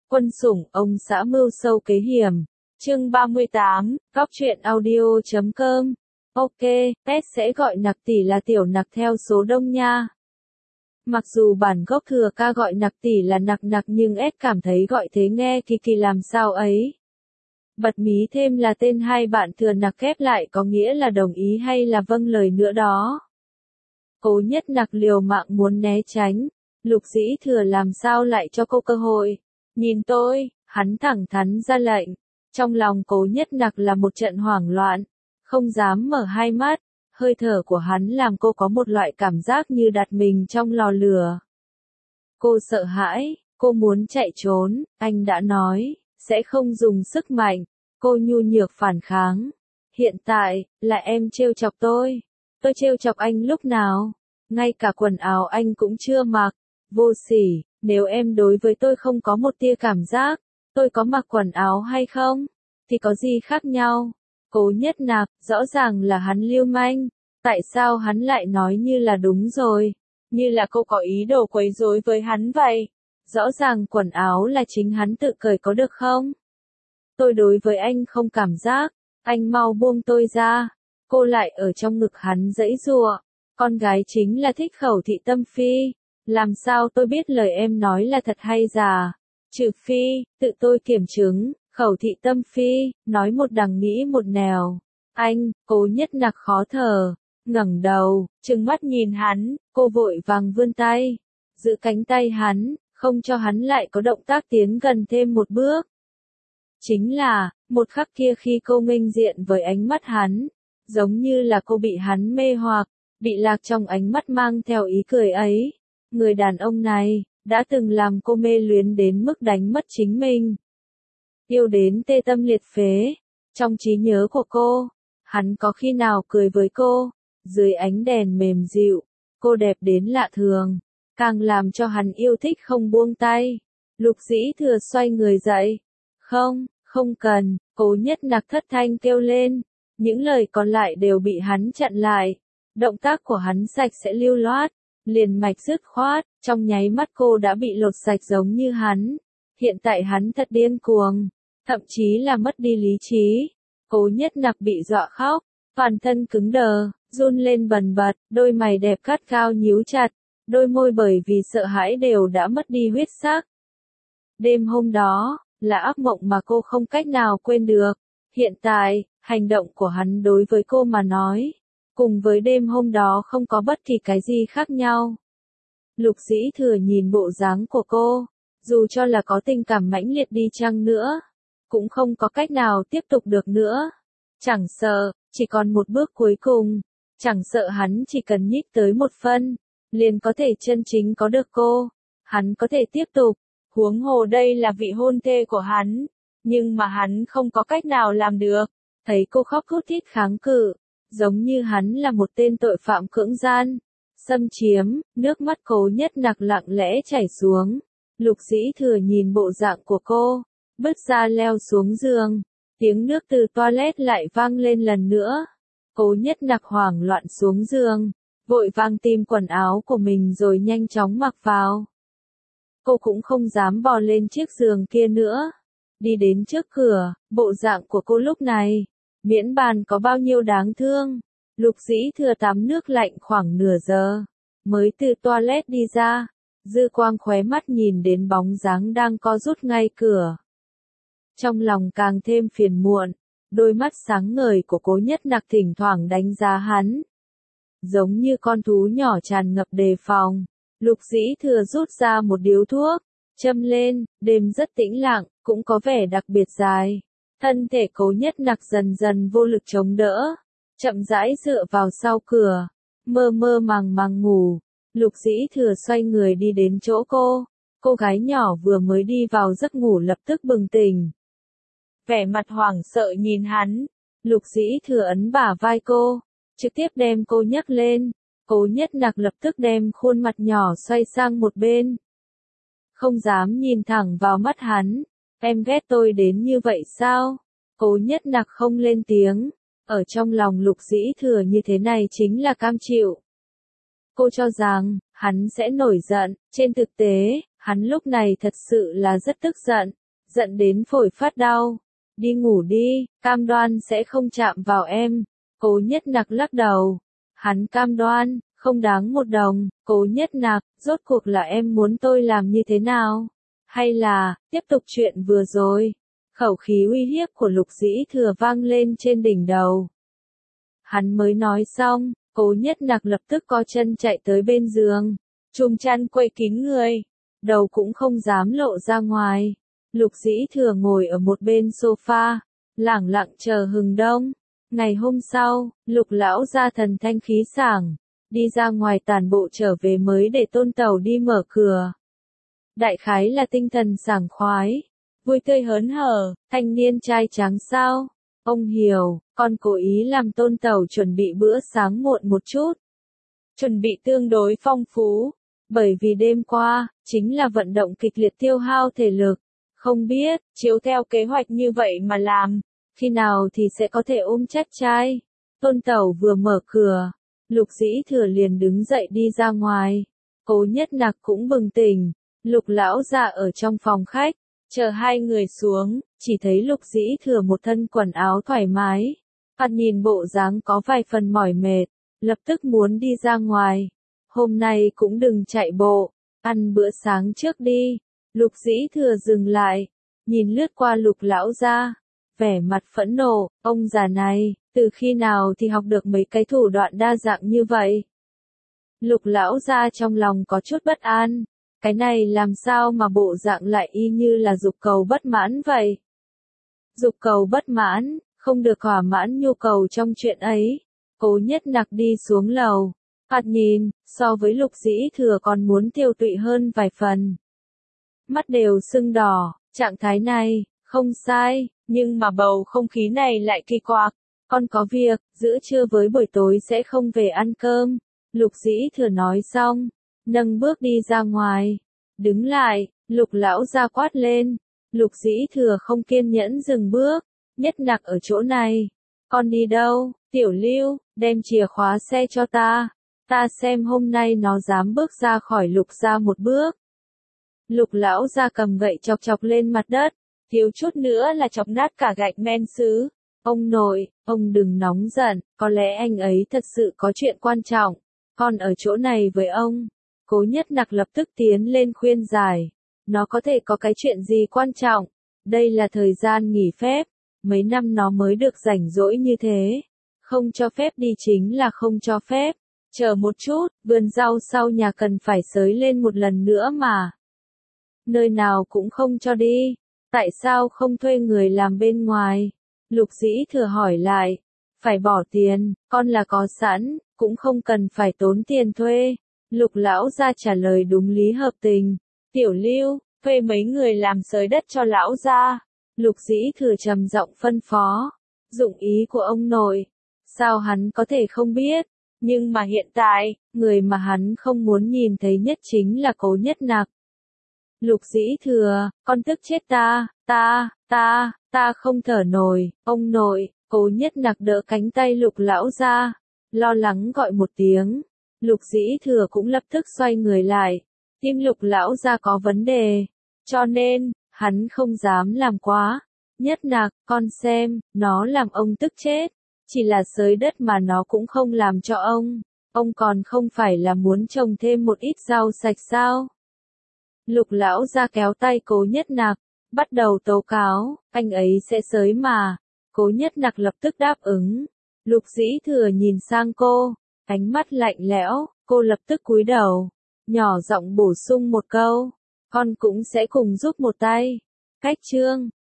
Quân sủng, ông xã mưu sâu kế hiểm. Chương 38, Góc truyện audio.com. Ok, S sẽ gọi Nặc tỷ là tiểu Nặc theo số đông nha. Mặc dù bản gốc thừa ca gọi Nặc tỷ là Nặc Nặc nhưng S cảm thấy gọi thế nghe kỳ kỳ làm sao ấy. Bật mí thêm là tên hai bạn thừa Nặc ghép lại có nghĩa là đồng ý hay là vâng lời nữa đó. Cố Nhất Nặc liều mạng muốn né tránh, Lục Dĩ Thừa làm sao lại cho cô cơ hội. Nhìn tôi, hắn thẳng thắn ra lệnh. Trong lòng Cố Nhất Nặc là một trận hoảng loạn, không dám mở hai mắt, hơi thở của hắn làm cô có một loại cảm giác như đặt mình trong lò lửa. Cô sợ hãi, cô muốn chạy trốn, anh đã nói, sẽ không dùng sức mạnh, cô nhu nhược phản kháng. Hiện tại, là em trêu chọc tôi trêu chọc anh lúc nào, ngay cả quần áo anh cũng chưa mặc, vô sỉ, nếu em đối với tôi không có một tia cảm giác, tôi có mặc quần áo hay không, thì có gì khác nhau. Cố Nhất Nặc, rõ ràng là hắn lưu manh, tại sao hắn lại nói như là đúng rồi, như là cô có ý đồ quấy rối với hắn vậy. Rõ ràng quần áo là chính hắn tự cởi có được không? Tôi đối với anh không cảm giác, anh mau buông tôi ra. Cô lại ở trong ngực hắn giãy giụa, con gái chính là thích khẩu thị tâm phi, làm sao tôi biết lời em nói là thật hay giả? Trừ phi, tự tôi kiểm chứng, khẩu thị tâm phi, nói một đằng nghĩ một nẻo. Anh, Cố Nhất Nặc khó thở, ngẩng đầu, trừng mắt nhìn hắn, cô vội vàng vươn tay, giữ cánh tay hắn, không cho hắn lại có động tác tiến gần thêm một bước. Chính là, một khắc kia khi cô nghênh diện với ánh mắt hắn, giống như là cô bị hắn mê hoặc, bị lạc trong ánh mắt mang theo ý cười ấy. Người đàn ông này, đã từng làm cô mê luyến đến mức đánh mất chính mình. Yêu đến tê tâm liệt phế. Trong trí nhớ của cô, hắn có khi nào cười với cô, dưới ánh đèn mềm dịu, cô đẹp đến lạ thường, càng làm cho hắn yêu thích không buông tay. Lục Dĩ Thừa xoay người dậy. Không, không cần, Cố Nhất Nặc thất thanh kêu lên. Những lời còn lại đều bị hắn chặn lại. Động tác của hắn sạch sẽ lưu loát, liền mạch dứt khoát, trong nháy mắt cô đã bị lột sạch giống như hắn. Hiện tại hắn thật điên cuồng, thậm chí là mất đi lý trí. Cố Nhất Nặc bị dọa khóc, toàn thân cứng đờ, run lên bần bật, đôi mày đẹp gắt gao nhíu chặt, đôi môi bởi vì sợ hãi đều đã mất đi huyết sắc. Đêm hôm đó, là ác mộng mà cô không cách nào quên được. Hiện tại, hành động của hắn đối với cô mà nói, cùng với đêm hôm đó không có bất kỳ cái gì khác nhau. Lục Dĩ Thừa nhìn bộ dáng của cô, dù cho là có tình cảm mãnh liệt đi chăng nữa, cũng không có cách nào tiếp tục được nữa. Chẳng sợ, chỉ còn một bước cuối cùng, chẳng sợ hắn chỉ cần nhích tới một phân, liền có thể chân chính có được cô, hắn có thể tiếp tục, huống hồ đây là vị hôn thê của hắn, nhưng mà hắn không có cách nào làm được. Thấy cô khóc thút thít kháng cự, giống như hắn là một tên tội phạm cưỡng gian, xâm chiếm, nước mắt Cố Nhất Nặc lặng lẽ chảy xuống. Lục Dĩ Thừa nhìn bộ dạng của cô, bước ra leo xuống giường, tiếng nước từ toilet lại vang lên lần nữa. Cố Nhất Nặc hoảng loạn xuống giường, vội vàng tìm quần áo của mình rồi nhanh chóng mặc vào. Cô cũng không dám bò lên chiếc giường kia nữa. Đi đến trước cửa, bộ dạng của cô lúc này, miễn bàn có bao nhiêu đáng thương. Lục Dĩ Thừa tắm nước lạnh khoảng nửa giờ, mới từ toilet đi ra, dư quang khóe mắt nhìn đến bóng dáng đang co rút ngay cửa. Trong lòng càng thêm phiền muộn, đôi mắt sáng ngời của Cố Nhất Nặc thỉnh thoảng đánh giá hắn. Giống như con thú nhỏ tràn ngập đề phòng, Lục Dĩ Thừa rút ra một điếu thuốc, châm lên, đêm rất tĩnh lặng, cũng có vẻ đặc biệt dài. Thân thể Cố Nhất Nặc dần dần vô lực chống đỡ, chậm rãi dựa vào sau cửa, mơ mơ màng màng ngủ. Lục Dĩ Thừa xoay người đi đến chỗ cô gái nhỏ vừa mới đi vào giấc ngủ lập tức bừng tỉnh. Vẻ mặt hoảng sợ nhìn hắn, Lục Dĩ Thừa ấn bả vai cô, trực tiếp đem cô nhấc lên. Cố Nhất Nặc lập tức đem khuôn mặt nhỏ xoay sang một bên, không dám nhìn thẳng vào mắt hắn. Em ghét tôi đến như vậy sao? Cố Nhất Nặc không lên tiếng, ở trong lòng Lục Dĩ Thừa như thế này chính là cam chịu. Cô cho rằng, hắn sẽ nổi giận, trên thực tế, hắn lúc này thật sự là rất tức giận. giận đến phổi phát đau. Đi ngủ đi, cam đoan sẽ không chạm vào em. Cố Nhất Nặc lắc đầu. Hắn cam đoan, không đáng một đồng. Cố Nhất Nặc, rốt cuộc là em muốn tôi làm như thế nào? Hay là, tiếp tục chuyện vừa rồi? Khẩu khí uy hiếp của Lục Dĩ Thừa vang lên trên đỉnh đầu. Hắn mới nói xong, Cố Nhất Nặc lập tức co chân chạy tới bên giường, chùm chăn quây kín người, đầu cũng không dám lộ ra ngoài. Lục Dĩ Thừa ngồi ở một bên sofa, lẳng lặng chờ hừng đông. Ngày hôm sau, Lục lão gia thần thanh khí sảng, đi ra ngoài tản bộ trở về mới để Tôn Tẩu đi mở cửa. Đại khái là tinh thần sảng khoái, vui tươi hớn hở, thanh niên trai tráng sao? Ông hiểu, con cố ý làm Tôn Tẩu chuẩn bị bữa sáng muộn một chút. Chuẩn bị tương đối phong phú, bởi vì đêm qua, chính là vận động kịch liệt tiêu hao thể lực. Không biết, chiếu theo kế hoạch như vậy mà làm, khi nào thì sẽ có thể ôm chắc trai. Tôn Tẩu vừa mở cửa, Lục Dĩ Thừa liền đứng dậy đi ra ngoài. Cố Nhất Nặc cũng bừng tỉnh, Lục lão gia ở trong phòng khách, chờ hai người xuống, chỉ thấy Lục Dĩ Thừa một thân quần áo thoải mái, thoạt nhìn bộ dáng có vài phần mỏi mệt, lập tức muốn đi ra ngoài. Hôm nay cũng đừng chạy bộ, ăn bữa sáng trước đi. Lục Dĩ Thừa dừng lại, nhìn lướt qua Lục lão gia, vẻ mặt phẫn nộ, ông già này, từ khi nào thì học được mấy cái thủ đoạn đa dạng như vậy? Lục lão gia trong lòng có chút bất an, cái này làm sao mà bộ dạng lại y như là dục cầu bất mãn vậy? Dục cầu bất mãn, không được thỏa mãn nhu cầu trong chuyện ấy. Cố Nhất Nặc đi xuống lầu, thoạt nhìn, so với Lục Dĩ Thừa còn muốn tiêu tụy hơn vài phần. Mắt đều sưng đỏ, trạng thái này, không sai, nhưng mà bầu không khí này lại kỳ quặc. Con có việc, giữa trưa với buổi tối sẽ không về ăn cơm. Lục Dĩ Thừa nói xong, nâng bước đi ra ngoài. Đứng lại, Lục lão gia quát lên. Lục Dĩ Thừa không kiên nhẫn dừng bước. Nhất Nặc ở chỗ này. Con đi đâu? Tiểu Lưu, đem chìa khóa xe cho ta. Ta xem hôm nay nó dám bước ra khỏi Lục gia một bước. Lục lão gia cầm gậy chọc chọc lên mặt đất, thiếu chút nữa là chọc nát cả gạch men sứ. Ông nội, ông đừng nóng giận, có lẽ anh ấy thật sự có chuyện quan trọng. Con ở chỗ này với ông. Cố Nhất Nặc lập tức tiến lên khuyên giải. Nó có thể có cái chuyện gì quan trọng? Đây là thời gian nghỉ phép. Mấy năm nó mới được rảnh rỗi như thế. Không cho phép đi chính là không cho phép. Chờ một chút, vườn rau sau nhà cần phải xới lên một lần nữa mà. Nơi nào cũng không cho đi. Tại sao không thuê người làm bên ngoài? Lục Dĩ Thừa hỏi lại. Phải bỏ tiền, con là có sẵn, cũng không cần phải tốn tiền thuê. Lục lão gia trả lời đúng lý hợp tình. Tiểu Lưu, thuê mấy người làm xới đất cho lão gia. Lục Dĩ Thừa trầm giọng phân phó. Dụng ý của ông nội. Sao hắn có thể không biết? Nhưng mà hiện tại, người mà hắn không muốn nhìn thấy nhất chính là Cố Nhất Nặc. Lục Dĩ Thừa, con tức chết ta, ta không thở nổi, ông nội. Cố Nhất Nặc đỡ cánh tay Lục lão ra, lo lắng gọi một tiếng. Lục Dĩ Thừa cũng lập tức xoay người lại. Tim Lục lão ra có vấn đề, cho nên, hắn không dám làm quá. Nhất Nặc, con xem, nó làm ông tức chết. Chỉ là xới đất mà nó cũng không làm cho ông. Ông còn không phải là muốn trồng thêm một ít rau sạch sao? Lục lão ra kéo tay Cố Nhất Nặc, bắt đầu tố cáo, anh ấy sẽ xới mà. Cố Nhất Nặc lập tức đáp ứng. Lục Dĩ Thừa nhìn sang cô, ánh mắt lạnh lẽo, cô lập tức cúi đầu, nhỏ giọng bổ sung một câu, con cũng sẽ cùng giúp một tay. Cách chương